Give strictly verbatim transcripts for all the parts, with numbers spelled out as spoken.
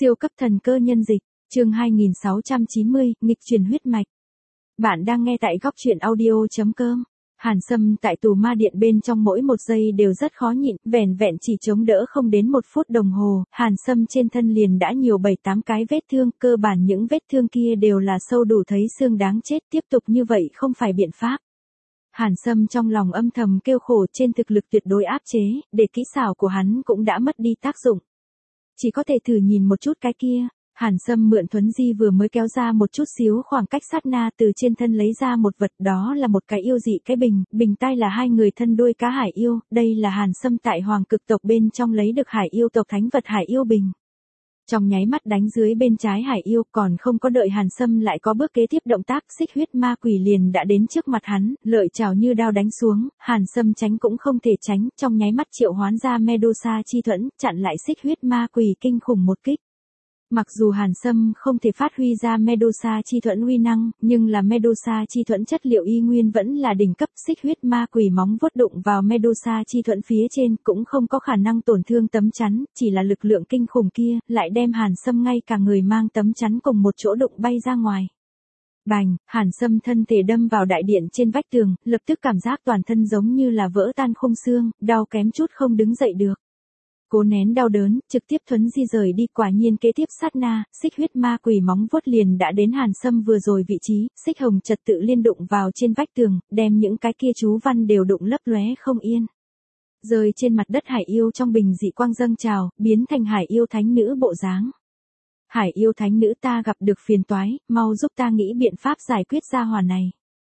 Siêu cấp thần cơ nhân dịch, chương hai nghìn sáu trăm chín mươi, nghịch truyền huyết mạch. Bạn đang nghe tại góc truyện audio.com. Hàn Sâm tại tù ma điện bên trong mỗi một giây đều rất khó nhịn, vẻn vẹn chỉ chống đỡ không đến một phút đồng hồ, Hàn Sâm trên thân liền đã nhiều bảy tám cái vết thương, cơ bản những vết thương kia đều là sâu đủ thấy xương đáng chết, tiếp tục như vậy không phải biện pháp. Hàn Sâm trong lòng âm thầm kêu khổ, trên thực lực tuyệt đối áp chế, để kỹ xảo của hắn cũng đã mất đi tác dụng. Chỉ có thể thử nhìn một chút cái kia. Hàn Sâm mượn thuấn di vừa mới kéo ra một chút xíu khoảng cách sát na, từ trên thân lấy ra một vật, đó là một cái yêu dị cái bình, bình tai là hai người thân đuôi cá hải yêu, đây là Hàn Sâm tại Hoàng Cực tộc bên trong lấy được hải yêu tộc thánh vật hải yêu bình. Trong nháy mắt đánh dưới bên trái hải yêu, còn không có đợi Hàn Sâm lại có bước kế tiếp động tác, xích huyết ma quỷ liền đã đến trước mặt hắn, lợi chảo như đao đánh xuống, Hàn Sâm tránh cũng không thể tránh, trong nháy mắt triệu hoán ra Medusa chi thuẫn, chặn lại xích huyết ma quỷ kinh khủng một kích. Mặc dù Hàn Sâm không thể phát huy ra Medusa chi thuẫn uy năng, nhưng là Medusa chi thuẫn chất liệu y nguyên vẫn là đỉnh cấp, xích huyết ma quỷ móng vuốt đụng vào Medusa chi thuẫn phía trên cũng không có khả năng tổn thương tấm chắn, chỉ là lực lượng kinh khủng kia, lại đem Hàn Sâm ngay cả người mang tấm chắn cùng một chỗ đụng bay ra ngoài. Bành, Hàn Sâm thân thể đâm vào đại điện trên vách tường, lập tức cảm giác toàn thân giống như là vỡ tan khung xương, đau kém chút không đứng dậy được. Cố nén đau đớn, trực tiếp thuấn di rời đi, quả nhiên kế tiếp sát na, xích huyết ma quỷ móng vuốt liền đã đến Hàn Sâm vừa rồi vị trí, xích hồng trật tự liên đụng vào trên vách tường, đem những cái kia chú văn đều đụng lấp lóe không yên. Rơi trên mặt đất hải yêu trong bình dị quang dâng trào, biến thành hải yêu thánh nữ bộ dáng. Hải yêu thánh nữ, ta gặp được phiền toái, mau giúp ta nghĩ biện pháp giải quyết ra hỏa này.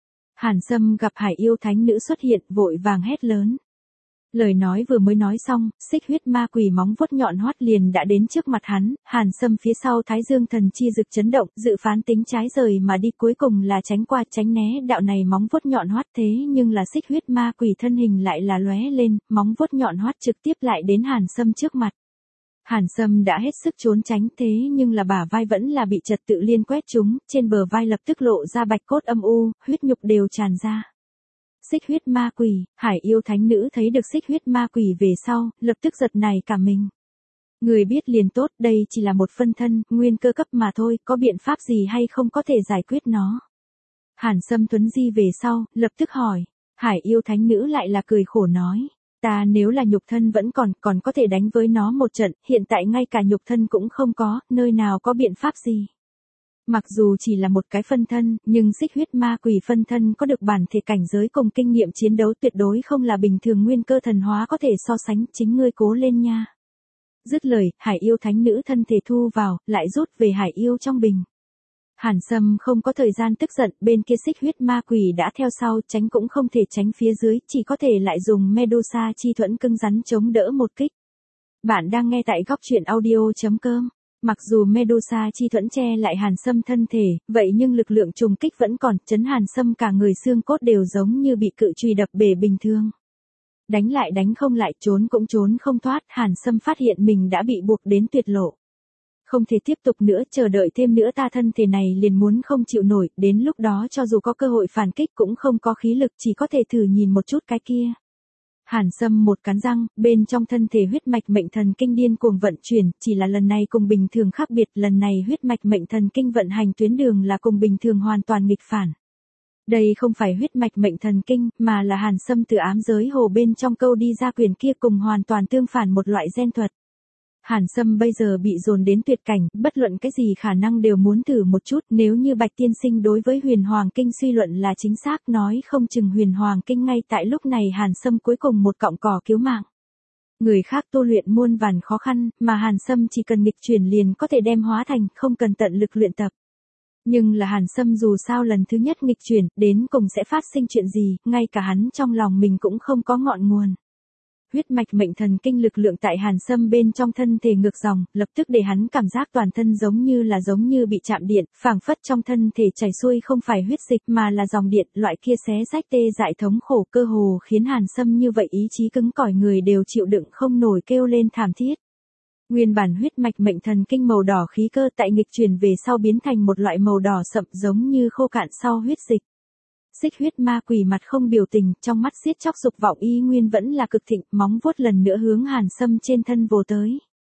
Hàn Sâm gặp hải yêu thánh nữ xuất hiện, vội vàng hét lớn. Lời nói vừa mới nói xong, xích huyết ma quỷ móng vuốt nhọn hoắt liền đã đến trước mặt hắn, Hàn Sâm phía sau thái dương thần chi rực chấn động, dự phán tính trái rời mà đi, cuối cùng là tránh qua tránh né đạo này móng vuốt nhọn hoắt, thế nhưng là xích huyết ma quỷ thân hình lại là lóe lên, móng vuốt nhọn hoắt trực tiếp lại đến Hàn Sâm trước mặt. Hàn Sâm đã hết sức trốn tránh, thế nhưng là bả vai vẫn là bị trật tự liên quét trúng, trên bờ vai lập tức lộ ra bạch cốt âm u, huyết nhục đều tràn ra. Xích huyết ma quỷ, hải yêu thánh nữ thấy được xích huyết ma quỷ về sau, lập tức giật nảy cả mình. Người biết liền tốt, đây chỉ là một phân thân, nguyên cơ cấp mà thôi, có biện pháp gì hay không có thể giải quyết nó. Hàn Sâm thuấn di về sau, lập tức hỏi, hải yêu thánh nữ lại là cười khổ nói, ta nếu là nhục thân vẫn còn, còn có thể đánh với nó một trận, hiện tại ngay cả nhục thân cũng không có, nơi nào có biện pháp gì. Mặc dù chỉ là một cái phân thân, nhưng xích huyết ma quỷ phân thân có được bản thể cảnh giới cùng kinh nghiệm chiến đấu tuyệt đối không là bình thường nguyên cơ thần hóa có thể so sánh, chính ngươi cố lên nha. Dứt lời, hải yêu thánh nữ thân thể thu vào, lại rút về hải yêu trong bình. Hàn Sâm không có thời gian tức giận, bên kia xích huyết ma quỷ đã theo sau, tránh cũng không thể tránh phía dưới, chỉ có thể lại dùng Medusa chi thuẫn cứng rắn chống đỡ một kích. Bạn đang nghe tại góc truyện audio.com. Mặc dù Medusa chi thuẫn che lại Hàn Sâm thân thể, vậy nhưng lực lượng trùng kích vẫn còn, chấn Hàn Sâm cả người xương cốt đều giống như bị cự chùy đập bể bình thường. Đánh lại đánh không lại, trốn cũng trốn không thoát, Hàn Sâm phát hiện mình đã bị buộc đến tuyệt lộ. Không thể tiếp tục nữa, chờ đợi thêm nữa ta thân thể này liền muốn không chịu nổi, đến lúc đó cho dù có cơ hội phản kích cũng không có khí lực, chỉ có thể thử nhìn một chút cái kia. Hàn Sâm một cắn răng, bên trong thân thể huyết mạch mệnh thần kinh điên cuồng vận chuyển, chỉ là lần này cùng bình thường khác biệt, lần này huyết mạch mệnh thần kinh vận hành tuyến đường là cùng bình thường hoàn toàn nghịch phản. Đây không phải huyết mạch mệnh thần kinh, mà là Hàn Sâm từ ám giới hồ bên trong câu đi ra quyền kia cùng hoàn toàn tương phản một loại gen thuật. Hàn Sâm bây giờ bị dồn đến tuyệt cảnh, bất luận cái gì khả năng đều muốn thử một chút, nếu như Bạch Tiên Sinh đối với Huyền Hoàng Kinh suy luận là chính xác, nói không chừng Huyền Hoàng Kinh ngay tại lúc này Hàn Sâm cuối cùng một cọng cỏ cứu mạng. Người khác tu luyện muôn vàn khó khăn, mà Hàn Sâm chỉ cần nghịch chuyển liền có thể đem hóa thành, không cần tận lực luyện tập. Nhưng là Hàn Sâm dù sao lần thứ nhất nghịch chuyển, đến cùng sẽ phát sinh chuyện gì, ngay cả hắn trong lòng mình cũng không có ngọn nguồn. Huyết mạch mệnh thần kinh lực lượng tại Hàn Sâm bên trong thân thể ngược dòng, lập tức để hắn cảm giác toàn thân giống như là giống như bị chạm điện, phảng phất trong thân thể chảy xuôi không phải huyết dịch mà là dòng điện, loại kia xé rách tê dại thống khổ, cơ hồ khiến Hàn Sâm như vậy ý chí cứng cỏi người đều chịu đựng không nổi, kêu lên thảm thiết. Nguyên bản huyết mạch mệnh thần kinh màu đỏ khí cơ tại nghịch chuyển về sau biến thành một loại màu đỏ sậm giống như khô cạn sau huyết dịch. Xích huyết ma quỷ mặt không biểu tình, trong mắt giết chóc dục vọng y nguyên vẫn là cực thịnh, móng vuốt lần nữa hướng Hàn Sâm trên thân vồ tới.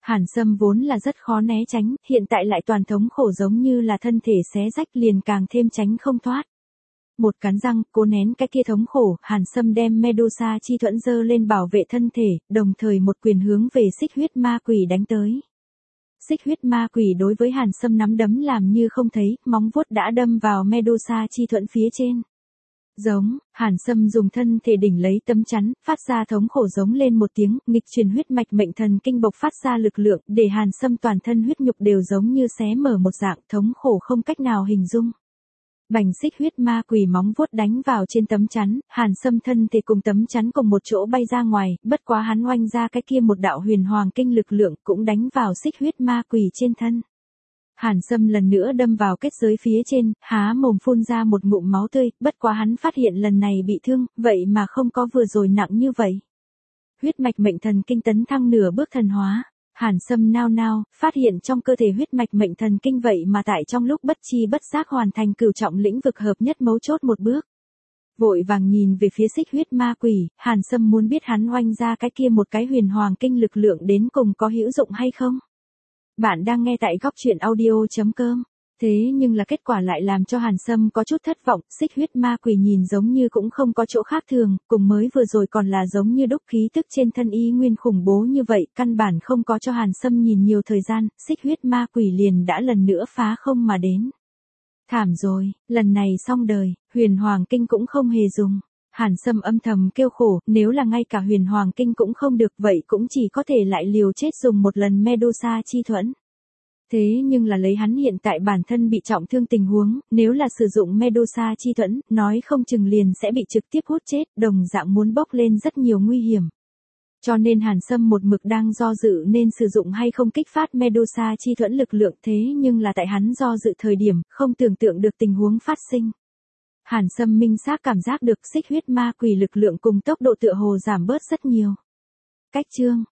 Hàn Sâm vốn là rất khó né tránh, hiện tại lại toàn thống khổ giống như là thân thể xé rách liền càng thêm tránh không thoát. Một cắn răng, cố nén cái kia thống khổ, Hàn Sâm đem Medusa chi thuẫn giơ lên bảo vệ thân thể, đồng thời một quyền hướng về xích huyết ma quỷ đánh tới. Xích huyết ma quỷ đối với Hàn Sâm nắm đấm làm như không thấy, móng vuốt đã đâm vào Medusa chi thuẫn phía trên. Giống, Hàn Sâm dùng thân thể đỉnh lấy tấm chắn, phát ra thống khổ giống lên một tiếng, nghịch truyền huyết mạch mệnh thần kinh bộc phát ra lực lượng, để Hàn Sâm toàn thân huyết nhục đều giống như xé mở một dạng, thống khổ không cách nào hình dung. Bành xích huyết ma quỷ móng vuốt đánh vào trên tấm chắn, Hàn Sâm thân thể cùng tấm chắn cùng một chỗ bay ra ngoài, bất quá hắn oanh ra cái kia một đạo huyền hoàng kinh lực lượng cũng đánh vào xích huyết ma quỷ trên thân. Hàn Sâm lần nữa đâm vào kết giới phía trên, há mồm phun ra một ngụm máu tươi, bất quá hắn phát hiện lần này bị thương, vậy mà không có vừa rồi nặng như vậy. Huyết mạch mệnh thần kinh tấn thăng nửa bước thần hóa. Hàn Sâm nao nao, phát hiện trong cơ thể huyết mạch mệnh thần kinh vậy mà tại trong lúc bất chi bất giác hoàn thành cửu trọng lĩnh vực hợp nhất mấu chốt một bước. Vội vàng nhìn về phía xích huyết ma quỷ, Hàn Sâm muốn biết hắn oanh ra cái kia một cái huyền hoàng kinh lực lượng đến cùng có hữu dụng hay không. Bạn đang nghe tại góc truyện audio chấm com. Thế nhưng là kết quả lại làm cho Hàn Sâm có chút thất vọng, xích huyết ma quỷ nhìn giống như cũng không có chỗ khác thường, cùng mới vừa rồi còn là giống như đúc khí tức trên thân y nguyên khủng bố như vậy, căn bản không có cho Hàn Sâm nhìn nhiều thời gian, xích huyết ma quỷ liền đã lần nữa phá không mà đến. Thảm rồi, lần này xong đời, huyền hoàng kinh cũng không hề dùng. Hàn Sâm âm thầm kêu khổ, nếu là ngay cả huyền hoàng kinh cũng không được vậy cũng chỉ có thể lại liều chết dùng một lần Medusa chi thuẫn. Thế nhưng là lấy hắn hiện tại bản thân bị trọng thương tình huống, nếu là sử dụng Medusa chi thuẫn, nói không chừng liền sẽ bị trực tiếp hút chết, đồng dạng muốn bốc lên rất nhiều nguy hiểm. Cho nên Hàn Sâm một mực đang do dự nên sử dụng hay không kích phát Medusa chi thuẫn lực lượng, thế nhưng là tại hắn do dự thời điểm, không tưởng tượng được tình huống phát sinh. Hàn Sâm minh xác cảm giác được xích huyết ma quỷ lực lượng cùng tốc độ tựa hồ giảm bớt rất nhiều. Cách chương